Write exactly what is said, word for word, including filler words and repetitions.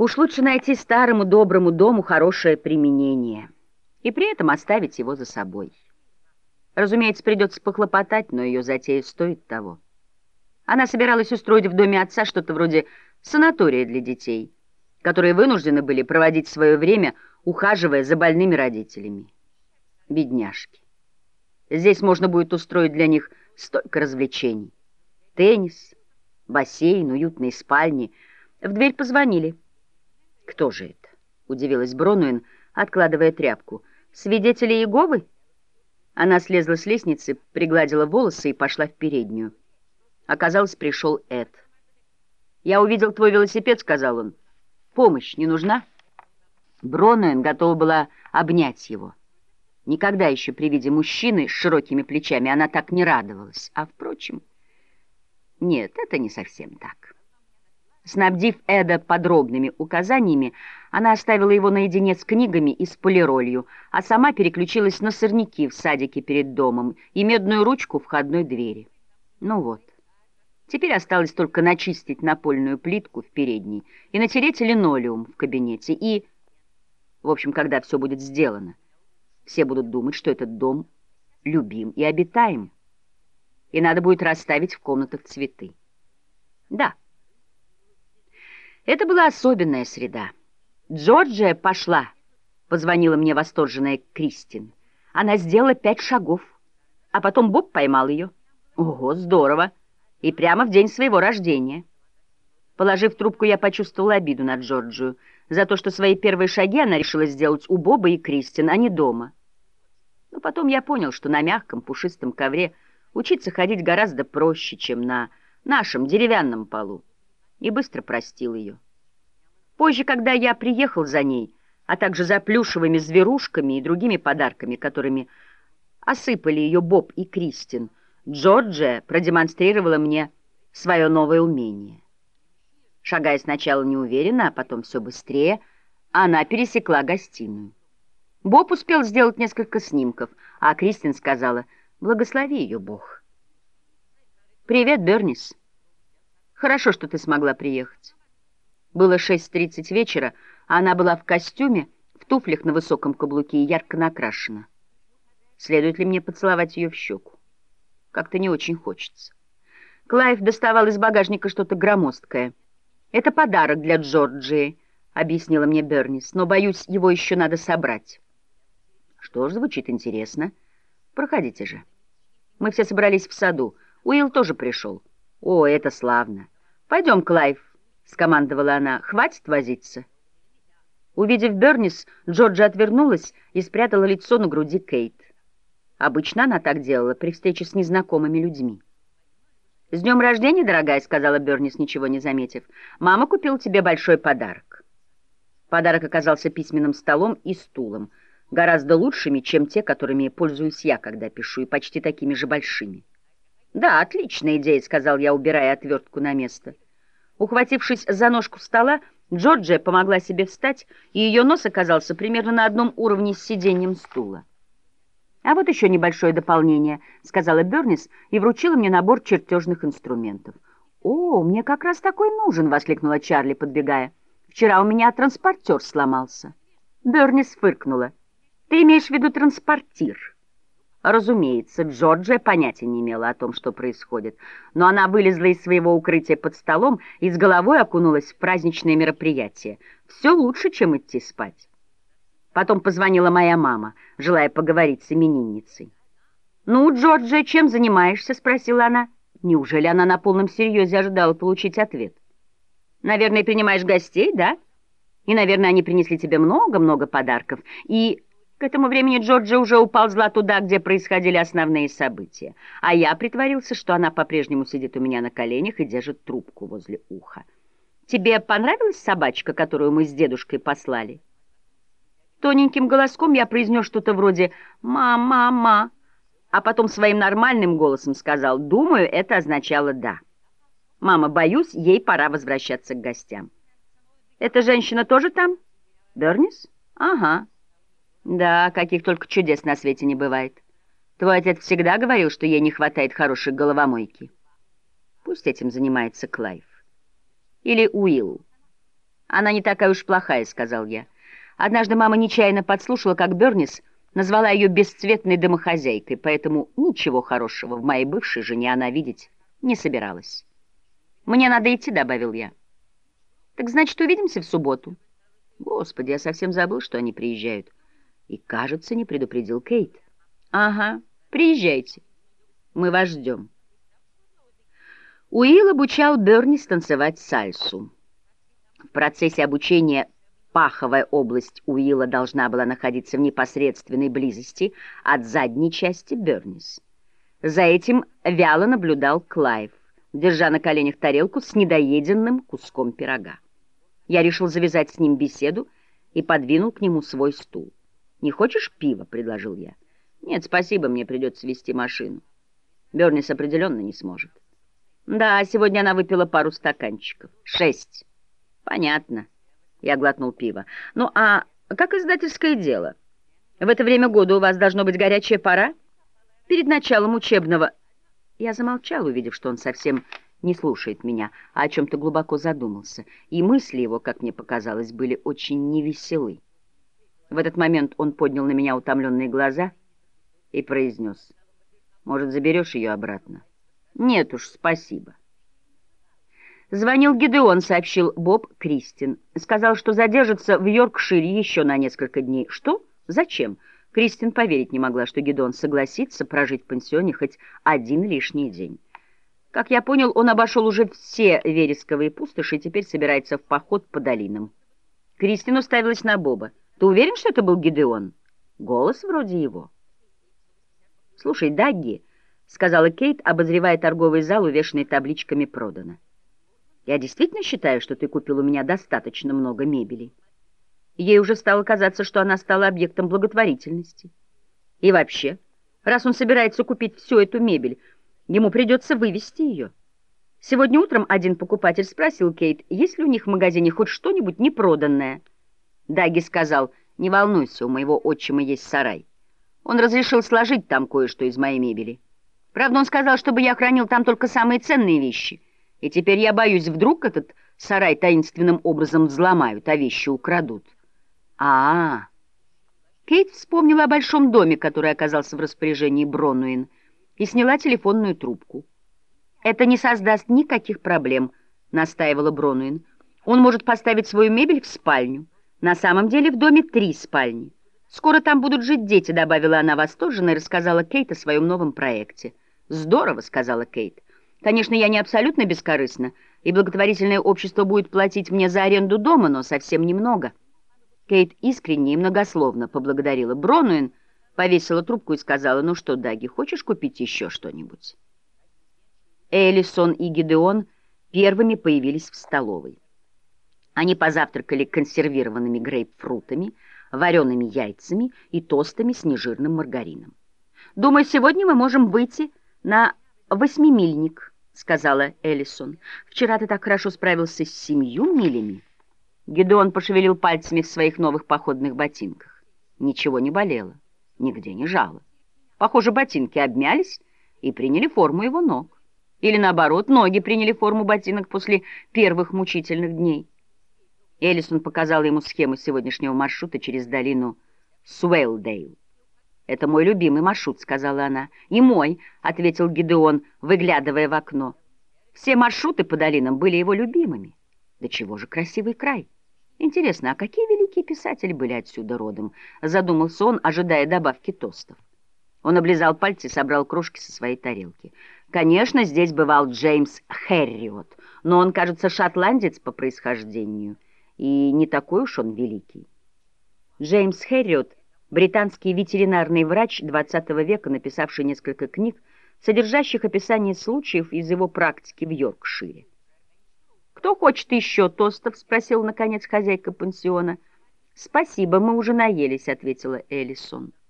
Уж лучше найти старому доброму дому хорошее применение и при этом оставить его за собой. Разумеется, придется похлопотать, но ее затея стоит того. Она собиралась устроить в доме отца что-то вроде санатория для детей, которые вынуждены были проводить свое время, ухаживая за больными родителями. Бедняжки. Здесь можно будет устроить для них столько развлечений. Теннис, бассейн, уютные спальни. В дверь позвонили. «Кто же это?» — удивилась Бронуэн, откладывая тряпку. «Свидетели Иеговы?» Она слезла с лестницы, пригладила волосы и пошла в переднюю. Оказалось, пришел Эд. «Я увидел твой велосипед», — сказал он. «Помощь не нужна?» Бронуэн готова была обнять его. Никогда еще при виде мужчины с широкими плечами она так не радовалась. А, впрочем, нет, это не совсем так. Снабдив Эда подробными указаниями, она оставила его наедине с книгами и с полиролью, а сама переключилась на сорняки в садике перед домом и медную ручку входной двери. Ну вот, теперь осталось только начистить напольную плитку в передней и натереть линолеум в кабинете. И, в общем, когда все будет сделано, все будут думать, что этот дом любим и обитаем, и надо будет расставить в комнатах цветы. Да. Это была особенная среда. «Джорджия пошла», — позвонила мне восторженная Кристин. Она сделала пять шагов, а потом Боб поймал ее. Ого, здорово! И прямо в день своего рождения. Положив трубку, я почувствовала обиду на Джорджию за то, что свои первые шаги она решила сделать у Боба и Кристин, а не дома. Но потом я понял, что на мягком пушистом ковре учиться ходить гораздо проще, чем на нашем деревянном полу, и быстро простил ее. Позже, когда я приехал за ней, а также за плюшевыми зверушками и другими подарками, которыми осыпали ее Боб и Кристин, Джорджия продемонстрировала мне свое новое умение. Шагая сначала неуверенно, а потом все быстрее, она пересекла гостиную. Боб успел сделать несколько снимков, а Кристин сказала: «Благослови ее Бог». «Привет, Бернис. Хорошо, что ты смогла приехать». Было шесть тридцать вечера, а она была в костюме, в туфлях на высоком каблуке и ярко накрашена. Следует ли мне поцеловать ее в щеку? Как-то не очень хочется. Клайв доставал из багажника что-то громоздкое. «Это подарок для Джорджии», — объяснила мне Бернис, «но, боюсь, его еще надо собрать». Что ж, звучит интересно. Проходите же. Мы все собрались в саду. Уилл тоже пришел. О, это славно. Пойдем, Клайв, — скомандовала она. Хватит возиться. Увидев Бернис, Джорджия отвернулась и спрятала лицо на груди Кейт. Обычно она так делала при встрече с незнакомыми людьми. «С днем рождения, дорогая», — сказала Бернис, ничего не заметив. «Мама купила тебе большой подарок». Подарок оказался письменным столом и стулом, гораздо лучшими, чем те, которыми пользуюсь я, когда пишу, и почти такими же большими. «Да, отличная идея», — сказал я, убирая отвертку на место. Ухватившись за ножку стола, Джорджия помогла себе встать, и ее нос оказался примерно на одном уровне с сиденьем стула. «А вот еще небольшое дополнение», — сказала Бернис и вручила мне набор чертежных инструментов. «О, мне как раз такой нужен», — воскликнула Чарли, подбегая. «Вчера у меня транспортер сломался». Бернис фыркнула. «Ты имеешь в виду транспортир?» Разумеется, Джорджия понятия не имела о том, что происходит, но она вылезла из своего укрытия под столом и с головой окунулась в праздничное мероприятие. Все лучше, чем идти спать. Потом позвонила моя мама, желая поговорить с именинницей. «Ну, Джорджия, чем занимаешься?» — спросила она. Неужели она на полном серьезе ожидала получить ответ? «Наверное, принимаешь гостей, да? И, наверное, они принесли тебе много-много подарков. И к этому времени Джорджия уже уползла туда, где происходили основные события. А я притворился, что она по-прежнему сидит у меня на коленях и держит трубку возле уха. Тебе понравилась собачка, которую мы с дедушкой послали?» Тоненьким голоском я произнес что-то вроде «ма-ма-ма», а потом своим нормальным голосом сказал «думаю, это означало «да». «Мама, боюсь, ей пора возвращаться к гостям». «Эта женщина тоже там? Бернис?» «Ага». «Да, каких только чудес на свете не бывает. Твой отец всегда говорил, что ей не хватает хорошей головомойки. Пусть этим занимается Клайв. Или Уилл. Она не такая уж плохая, сказал я. Однажды мама нечаянно подслушала, как Бернис назвала ее бесцветной домохозяйкой, поэтому ничего хорошего в моей бывшей жене она видеть не собиралась. «Мне надо идти», — добавил я. «Так значит, увидимся в субботу?» Господи, я совсем забыл, что они приезжают. И, кажется, не предупредил Кейт. «Ага, приезжайте. Мы вас ждем». Уилл обучал Бернис танцевать сальсу. В процессе обучения паховая область Уилла должна была находиться в непосредственной близости от задней части Бернис. За этим вяло наблюдал Клайв, держа на коленях тарелку с недоеденным куском пирога. Я решил завязать с ним беседу и подвинул к нему свой стул. «Не хочешь пива?» — предложил я. «Нет, спасибо, мне придется вести машину. Бернис определенно не сможет». «Да, сегодня она выпила пару стаканчиков. Шесть». «Понятно». Я глотнул пиво. «Ну, а как издательское дело? В это время года у вас должно быть горячая пора? Перед началом учебного...» Я замолчал, увидев, что он совсем не слушает меня, а о чем-то глубоко задумался, и мысли его, как мне показалось, были очень невеселы. В этот момент он поднял на меня утомленные глаза и произнес: «Может, заберешь ее обратно?» «Нет уж, спасибо». «Звонил Гидеон», — сообщил Боб Кристин. «Сказал, что задержится в Йоркшире еще на несколько дней». «Что? Зачем?» Кристин поверить не могла, что Гидеон согласится прожить в пансионе хоть один лишний день. Как я понял, он обошел уже все вересковые пустоши и теперь собирается в поход по долинам. Кристин уставилась на Боба. «Ты уверен, что это был Гидеон?» «Голос вроде его». «Слушай, Дагги», — сказала Кейт, обозревая торговый зал, увешанный табличками «Продано». «Я действительно считаю, что ты купил у меня достаточно много мебели». Ей уже стало казаться, что она стала объектом благотворительности. И вообще, раз он собирается купить всю эту мебель, ему придется вывести ее. Сегодня утром один покупатель спросил Кейт, есть ли у них в магазине хоть что-нибудь непроданное. Даги сказал: «Не волнуйся, у моего отчима есть сарай. Он разрешил сложить там кое-что из моей мебели. Правда, он сказал, чтобы я хранил там только самые ценные вещи. И теперь я боюсь, вдруг этот сарай таинственным образом взломают, а вещи украдут». А-а-а. Кейт вспомнила о большом доме, который оказался в распоряжении Бронуин, и сняла телефонную трубку. «Это не создаст никаких проблем», — настаивала Бронуин. «Он может поставить свою мебель в спальню. На самом деле в доме три спальни. Скоро там будут жить дети», — добавила она восторженно и рассказала Кейт о своем новом проекте. «Здорово», — сказала Кейт. «Конечно, я не абсолютно бескорыстна, и благотворительное общество будет платить мне за аренду дома, но совсем немного». Кейт искренне и многословно поблагодарила Бронуин, повесила трубку и сказала: «Ну что, Даги, хочешь купить еще что-нибудь?» Эллисон и Гидеон первыми появились в столовой. Они позавтракали консервированными грейпфрутами, вареными яйцами и тостами с нежирным маргарином. «Думаю, сегодня мы можем выйти на восьмимильник», — сказала Эллисон. «Вчера ты так хорошо справился с семью милями». Гидеон пошевелил пальцами в своих новых походных ботинках. Ничего не болело, нигде не жало. Похоже, ботинки обмялись и приняли форму его ног. Или наоборот, ноги приняли форму ботинок после первых мучительных дней. Эллисон показала ему схему сегодняшнего маршрута через долину Суэлдейл. «Это мой любимый маршрут», — сказала она. «И мой», — ответил Гидеон, выглядывая в окно. Все маршруты по долинам были его любимыми. Да чего же красивый край! Интересно, а какие великие писатели были отсюда родом? Задумался он, ожидая добавки тостов. Он облизал пальцы и собрал крошки со своей тарелки. Конечно, здесь бывал Джеймс Херриот, но он, кажется, шотландец по происхождению, и не такой уж он великий. Джеймс Херриот — британский ветеринарный врач двадцатого века, написавший несколько книг, содержащих описание случаев из его практики в Йоркшире. «Кто хочет еще тостов?» — спросила, наконец, хозяйка пансиона. «Спасибо, мы уже наелись», — ответила Эллисон.